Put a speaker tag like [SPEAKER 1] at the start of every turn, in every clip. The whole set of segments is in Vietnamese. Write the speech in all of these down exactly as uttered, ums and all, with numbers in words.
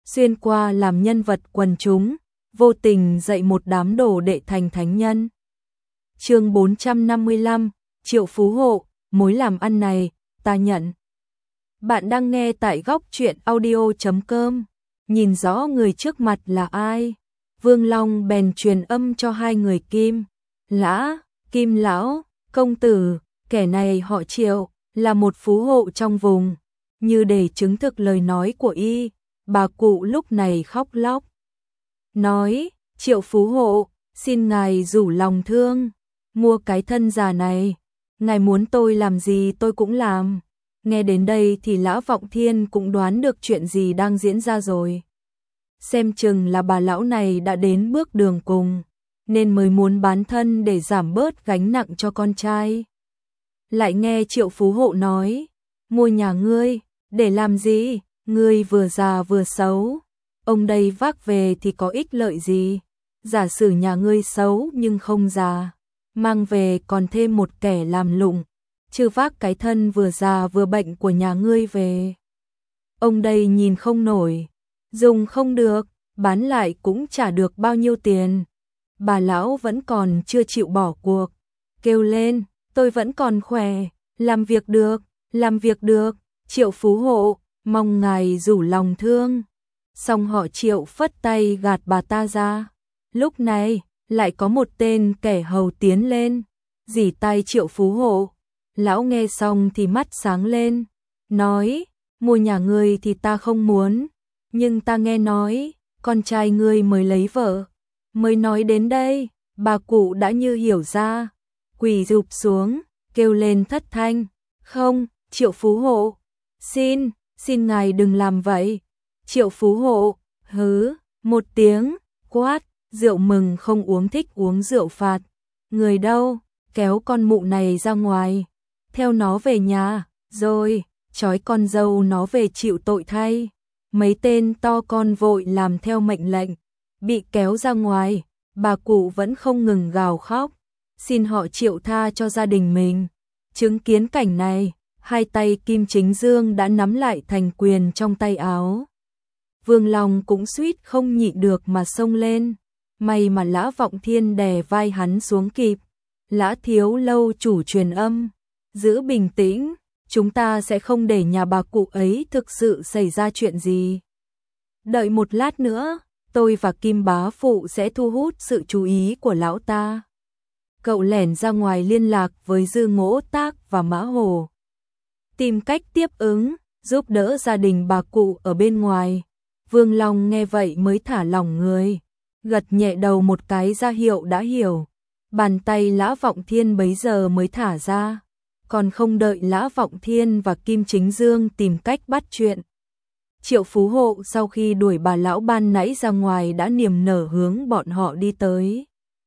[SPEAKER 1] xuyên qua làm nhân vật quần chúng, vô tình dạy một đám đồ đệ thành thánh nhân. Chương bốn trăm năm mươi lăm, Triệu Phú Hộ, mối làm ăn này, ta nhận. Bạn đang nghe tại góc truyện audio chấm com, nhìn rõ người trước mặt là ai. Vương Long bèn truyền âm cho hai người Kim, Lã, Kim Lão, công tử, kẻ này họ Triệu, là một phú hộ trong vùng. Như để chứng thực lời nói của y, bà cụ lúc này khóc lóc. Nói, Triệu Phú Hộ, xin ngài rủ lòng thương, mua cái thân già này, ngài muốn tôi làm gì tôi cũng làm. Nghe đến đây thì Lã Vọng Thiên cũng đoán được chuyện gì đang diễn ra rồi. Xem chừng là bà lão này đã đến bước đường cùng, nên mới muốn bán thân để giảm bớt gánh nặng cho con trai. Lại nghe Triệu Phú Hộ nói, mua nhà ngươi, để làm gì, ngươi vừa già vừa xấu, ông đây vác về thì có ích lợi gì, giả sử nhà ngươi xấu nhưng không già, mang về còn thêm một kẻ làm lụng, chứ vác cái thân vừa già vừa bệnh của nhà ngươi về. Ông đây nhìn không nổi, dùng không được, bán lại cũng chả được bao nhiêu tiền. Bà lão vẫn còn chưa chịu bỏ cuộc, kêu lên, tôi vẫn còn khỏe, làm việc được, làm việc được, Triệu Phú Hộ, mong ngài rủ lòng thương. Xong họ Triệu phất tay gạt bà ta ra. Lúc này, lại có một tên kẻ hầu tiến lên, rỉ tai Triệu Phú Hộ. Lão nghe xong thì mắt sáng lên, nói, mua nhà ngươi thì ta không muốn, nhưng ta nghe nói, con trai ngươi mới lấy vợ. Mới nói đến đây, bà cụ đã như hiểu ra, quỳ rụp xuống, kêu lên thất thanh, không, Triệu Phú Hộ, xin, xin ngài đừng làm vậy. Triệu Phú Hộ, hứ, một tiếng, quát, rượu mừng không uống thích uống rượu phạt. Người đâu, kéo con mụ này ra ngoài, theo nó về nhà, rồi, trói con dâu nó về chịu tội thay. Mấy tên to con vội làm theo mệnh lệnh, bị kéo ra ngoài, bà cụ vẫn không ngừng gào khóc, xin họ Triệu tha cho gia đình mình. Chứng kiến cảnh này, hai tay Kim Chính Dương đã nắm lại thành quyền trong tay áo. Vương Long cũng suýt không nhịn được mà xông lên, may mà Lã Vọng Thiên đè vai hắn xuống kịp. Lã thiếu lâu chủ truyền âm, giữ bình tĩnh, chúng ta sẽ không để nhà bà cụ ấy thực sự xảy ra chuyện gì. Đợi một lát nữa, tôi và Kim bá phụ sẽ thu hút sự chú ý của lão ta. Cậu lẻn ra ngoài liên lạc với Dư Ngỗ Tác và Mã Hồ, tìm cách tiếp ứng, giúp đỡ gia đình bà cụ ở bên ngoài. Vương Long nghe vậy mới thả lỏng người, gật nhẹ đầu một cái ra hiệu đã hiểu. Bàn tay Lã Vọng Thiên bấy giờ mới thả ra, còn không đợi Lã Vọng Thiên và Kim Chính Dương tìm cách bắt chuyện. Triệu Phú Hộ sau khi đuổi bà lão ban nãy ra ngoài đã niềm nở hướng bọn họ đi tới.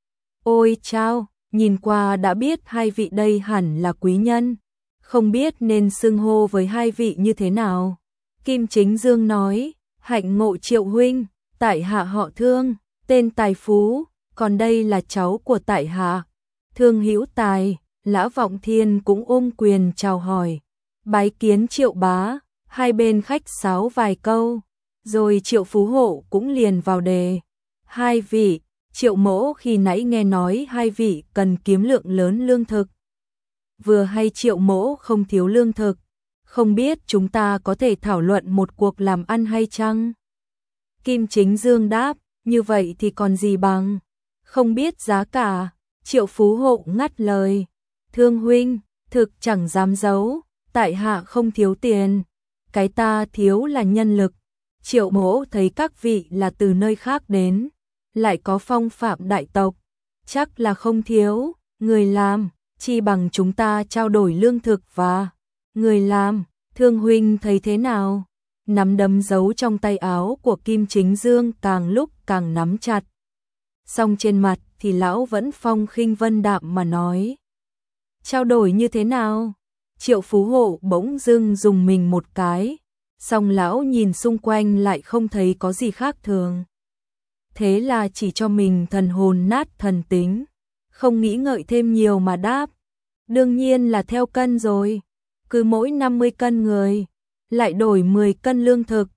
[SPEAKER 1] Ôi chao, nhìn qua đã biết hai vị đây hẳn là quý nhân, không biết nên xưng hô với hai vị như thế nào. Kim Chính Dương nói, hạnh ngộ Triệu huynh, tại hạ họ Thương, tên Tài Phú, còn đây là cháu của tại hạ, Thương Hữu Tài. Lã Vọng Thiên cũng ôm quyền chào hỏi, bái kiến Triệu bá. Hai bên khách sáo vài câu, rồi Triệu Phú Hộ cũng liền vào đề. Hai vị, Triệu mỗ khi nãy nghe nói hai vị cần kiếm lượng lớn lương thực. Vừa hay Triệu mỗ không thiếu lương thực, không biết chúng ta có thể thảo luận một cuộc làm ăn hay chăng? Kim Chính Dương đáp, như vậy thì còn gì bằng, không biết giá cả. Triệu Phú Hộ ngắt lời, Thương huynh, thực chẳng dám giấu, tại hạ không thiếu tiền. Cái ta thiếu là nhân lực. Triệu mỗ thấy các vị là từ nơi khác đến, lại có phong phạm đại tộc, chắc là không thiếu người làm, chi bằng chúng ta trao đổi lương thực và người làm. Thương huynh thấy thế nào? Nắm đấm giấu trong tay áo của Kim Chính Dương càng lúc càng nắm chặt. Song trên mặt thì lão vẫn phong khinh vân đạm mà nói, trao đổi như thế nào? Triệu Phú Hộ bỗng dưng dùng mình một cái, song lão nhìn xung quanh lại không thấy có gì khác thường. Thế là chỉ cho mình thần hồn nát thần tính, không nghĩ ngợi thêm nhiều mà đáp, đương nhiên là theo cân rồi, cứ mỗi năm mươi cân người, lại đổi mười cân lương thực,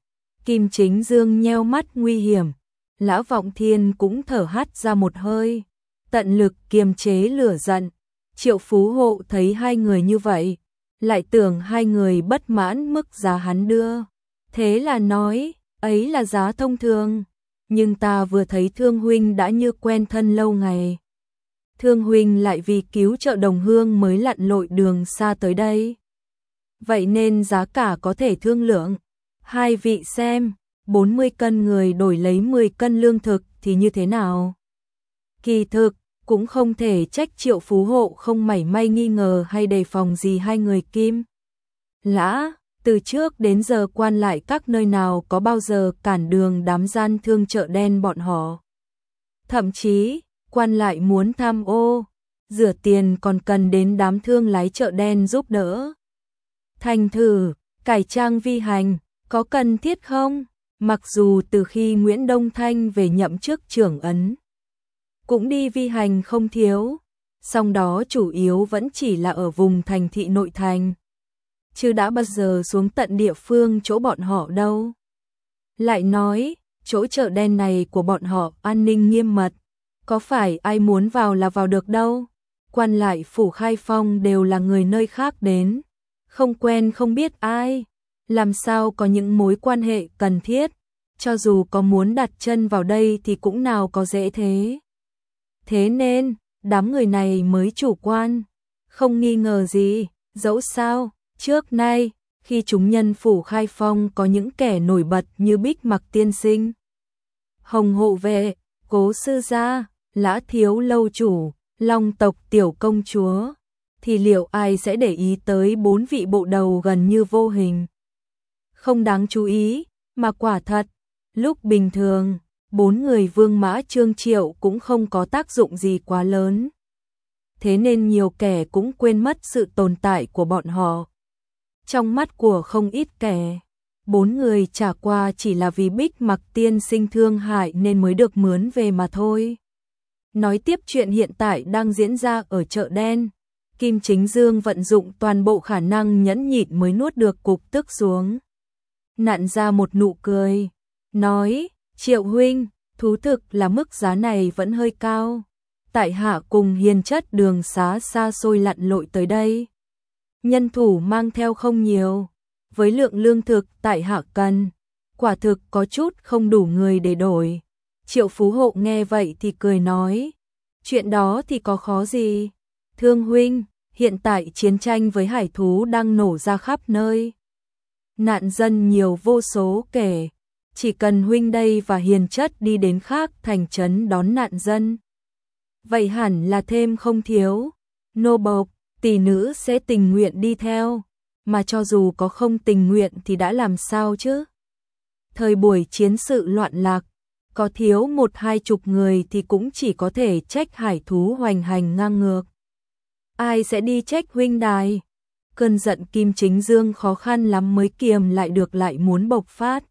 [SPEAKER 1] Kim Chính Dương nheo mắt nguy hiểm, Lã Vọng Thiên cũng thở hắt ra một hơi, tận lực kiềm chế lửa giận. Triệu Phú Hộ thấy hai người như vậy, lại tưởng hai người bất mãn mức giá hắn đưa. Thế là nói, ấy là giá thông thường, nhưng ta vừa thấy Thương huynh đã như quen thân lâu ngày. Thương huynh lại vì cứu Chợ Đồng Hương mới lặn lội đường xa tới đây. Vậy nên giá cả có thể thương lượng. Hai vị xem, bốn mươi cân người đổi lấy mười cân lương thực thì như thế nào? Kỳ thực, cũng không thể trách Triệu Phú Hộ không mảy may nghi ngờ hay đề phòng gì hai người Kim Lã. Từ trước đến giờ quan lại các nơi nào có bao giờ cản đường đám gian thương chợ đen bọn họ. Thậm chí, quan lại muốn tham ô, rửa tiền còn cần đến đám thương lái chợ đen giúp đỡ. Thành thử, cải trang vi hành, có cần thiết không? Mặc dù từ khi Nguyễn Đông Thanh về nhậm chức trưởng ấn, cũng đi vi hành không thiếu, song đó chủ yếu vẫn chỉ là ở vùng thành thị nội thành, chứ đã bao giờ xuống tận địa phương chỗ bọn họ đâu. Lại nói, chỗ chợ đen này của bọn họ an ninh nghiêm mật, có phải ai muốn vào là vào được đâu. Quan lại phủ Khai Phong đều là người nơi khác đến, không quen không biết ai, làm sao có những mối quan hệ cần thiết, cho dù có muốn đặt chân vào đây thì cũng nào có dễ thế. Thế nên, đám người này mới chủ quan, không nghi ngờ gì, dẫu sao, trước nay, khi chúng nhân phủ Khai Phong có những kẻ nổi bật như Bích Mặc tiên sinh, Hồng Hộ Vệ, Cố sư gia, Lã thiếu lâu chủ, Long tộc tiểu công chúa, thì liệu ai sẽ để ý tới bốn vị bộ đầu gần như vô hình, không đáng chú ý, mà quả thật, lúc bình thường, bốn người Vương Mã Trương Triệu cũng không có tác dụng gì quá lớn. Thế nên nhiều kẻ cũng quên mất sự tồn tại của bọn họ. Trong mắt của không ít kẻ, bốn người trả qua chỉ là vì Bích Mặc tiên sinh thương hại nên mới được mướn về mà thôi. Nói tiếp chuyện hiện tại đang diễn ra ở chợ đen, Kim Chính Dương vận dụng toàn bộ khả năng nhẫn nhịn mới nuốt được cục tức xuống. Nặn ra một nụ cười, nói, Triệu huynh, thú thực là mức giá này vẫn hơi cao. Tại hạ cùng hiền chất đường xá xa xôi lặn lội tới đây. Nhân thủ mang theo không nhiều, với lượng lương thực tại hạ cần, quả thực có chút không đủ người để đổi. Triệu Phú Hộ nghe vậy thì cười nói, chuyện đó thì có khó gì. Thương huynh, hiện tại chiến tranh với hải thú đang nổ ra khắp nơi. Nạn dân nhiều vô số kể, chỉ cần huynh đây và hiền chất đi đến khác thành trấn đón nạn dân. Vậy hẳn là thêm không thiếu, nô bộc, tỷ nữ sẽ tình nguyện đi theo, mà cho dù có không tình nguyện thì đã làm sao chứ? Thời buổi chiến sự loạn lạc, có thiếu một hai chục người thì cũng chỉ có thể trách hải thú hoành hành ngang ngược. Ai sẽ đi trách huynh đài? Cơn giận Kim Chính Dương khó khăn lắm mới kiềm lại được lại muốn bộc phát.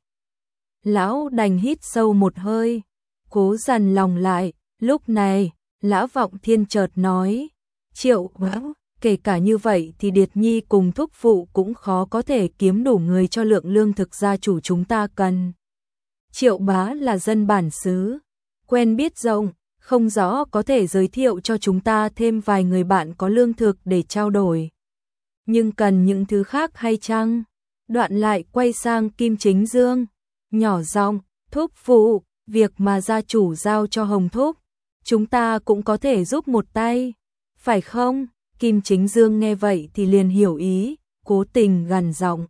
[SPEAKER 1] Lão đành hít sâu một hơi, cố dằn lòng lại, lúc này, Lã Vọng Thiên chợt nói, Triệu Bá, kể cả như vậy thì Điệt Nhi cùng thúc phụ cũng khó có thể kiếm đủ người cho lượng lương thực gia chủ chúng ta cần. Triệu Bá là dân bản xứ, quen biết rộng, không rõ có thể giới thiệu cho chúng ta thêm vài người bạn có lương thực để trao đổi. Nhưng cần những thứ khác hay chăng? Đoạn lại quay sang Kim Chính Dương, nhỏ giọng, thúc phụ, việc mà gia chủ giao cho Hồng thúc, chúng ta cũng có thể giúp một tay, phải không? Kim Chính Dương nghe vậy thì liền hiểu ý, cố tình gằn giọng,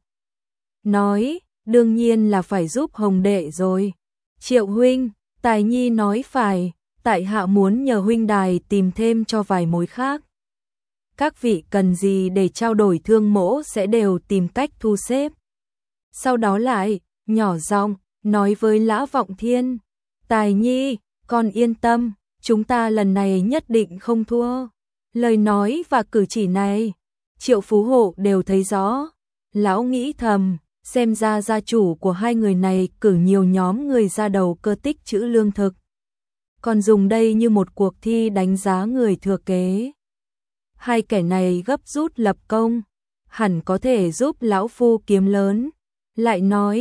[SPEAKER 1] nói, đương nhiên là phải giúp Hồng đệ rồi. Triệu huynh, Tài Nhi nói phải, tại hạ muốn nhờ huynh đài tìm thêm cho vài mối khác. Các vị cần gì để trao đổi thương mỗ sẽ đều tìm cách thu xếp. Sau đó lại, nhỏ giọng, nói với Lã Vọng Thiên, Tài Nhi, con yên tâm, chúng ta lần này nhất định không thua. Lời nói và cử chỉ này, Triệu Phú Hộ đều thấy rõ. Lão nghĩ thầm, xem ra gia chủ của hai người này cử nhiều nhóm người ra đầu cơ tích trữ lương thực, còn dùng đây như một cuộc thi đánh giá người thừa kế. Hai kẻ này gấp rút lập công, hẳn có thể giúp lão phu kiếm lớn. Lại nói,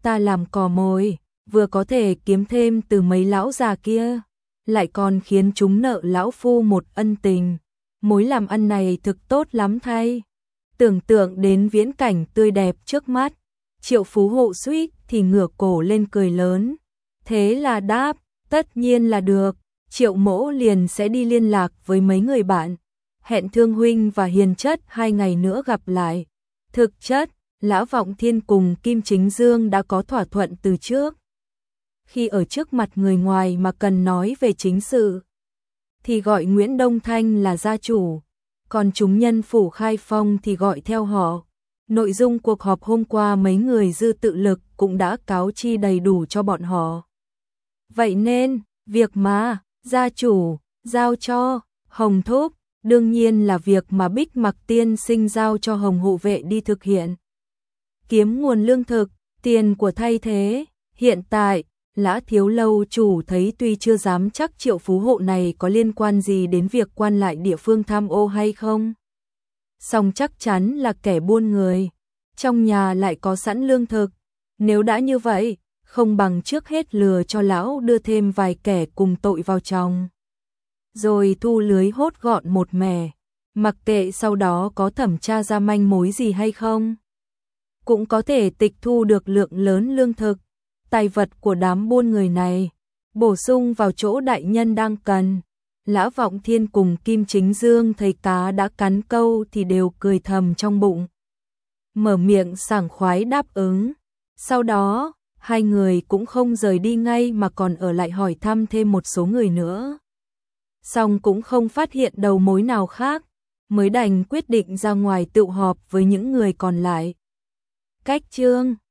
[SPEAKER 1] ta làm cò mồi, vừa có thể kiếm thêm từ mấy lão già kia, lại còn khiến chúng nợ lão phu một ân tình. Mối làm ăn này thực tốt lắm thay. Tưởng tượng đến viễn cảnh tươi đẹp trước mắt, Triệu Phú Hộ suýt thì ngửa cổ lên cười lớn. Thế là đáp, tất nhiên là được. Triệu Mỗ liền sẽ đi liên lạc với mấy người bạn, hẹn Thương huynh và Hiền chất hai ngày nữa gặp lại. Thực chất, Lã Vọng Thiên cùng Kim Chính Dương đã có thỏa thuận từ trước. Khi ở trước mặt người ngoài mà cần nói về chính sự, thì gọi Nguyễn Đông Thanh là gia chủ, còn chúng nhân phủ Khai Phong thì gọi theo họ. Nội dung cuộc họp hôm qua mấy người dư tự lực cũng đã cáo chi đầy đủ cho bọn họ. Vậy nên, việc mà gia chủ giao cho Hồng Thúc đương nhiên là việc mà Bích Mặc tiên sinh giao cho Hồng hộ vệ đi thực hiện. Kiếm nguồn lương thực, tiền của thay thế. Hiện tại, Lã Thiếu Lâu chủ thấy tuy chưa dám chắc Triệu Phú Hộ này có liên quan gì đến việc quan lại địa phương tham ô hay không, song chắc chắn là kẻ buôn người, trong nhà lại có sẵn lương thực. Nếu đã như vậy, không bằng trước hết lừa cho lão đưa thêm vài kẻ cùng tội vào trong, rồi thu lưới hốt gọn một mẻ, mặc kệ sau đó có thẩm tra ra manh mối gì hay không, cũng có thể tịch thu được lượng lớn lương thực, tài vật của đám buôn người này, bổ sung vào chỗ đại nhân đang cần. Lã Vọng Thiên cùng Kim Chính Dương thấy cá đã cắn câu thì đều cười thầm trong bụng, mở miệng sảng khoái đáp ứng. Sau đó, hai người cũng không rời đi ngay mà còn ở lại hỏi thăm thêm một số người nữa. Song cũng không phát hiện đầu mối nào khác, mới đành quyết định ra ngoài tụ họp với những người còn lại. Cách chương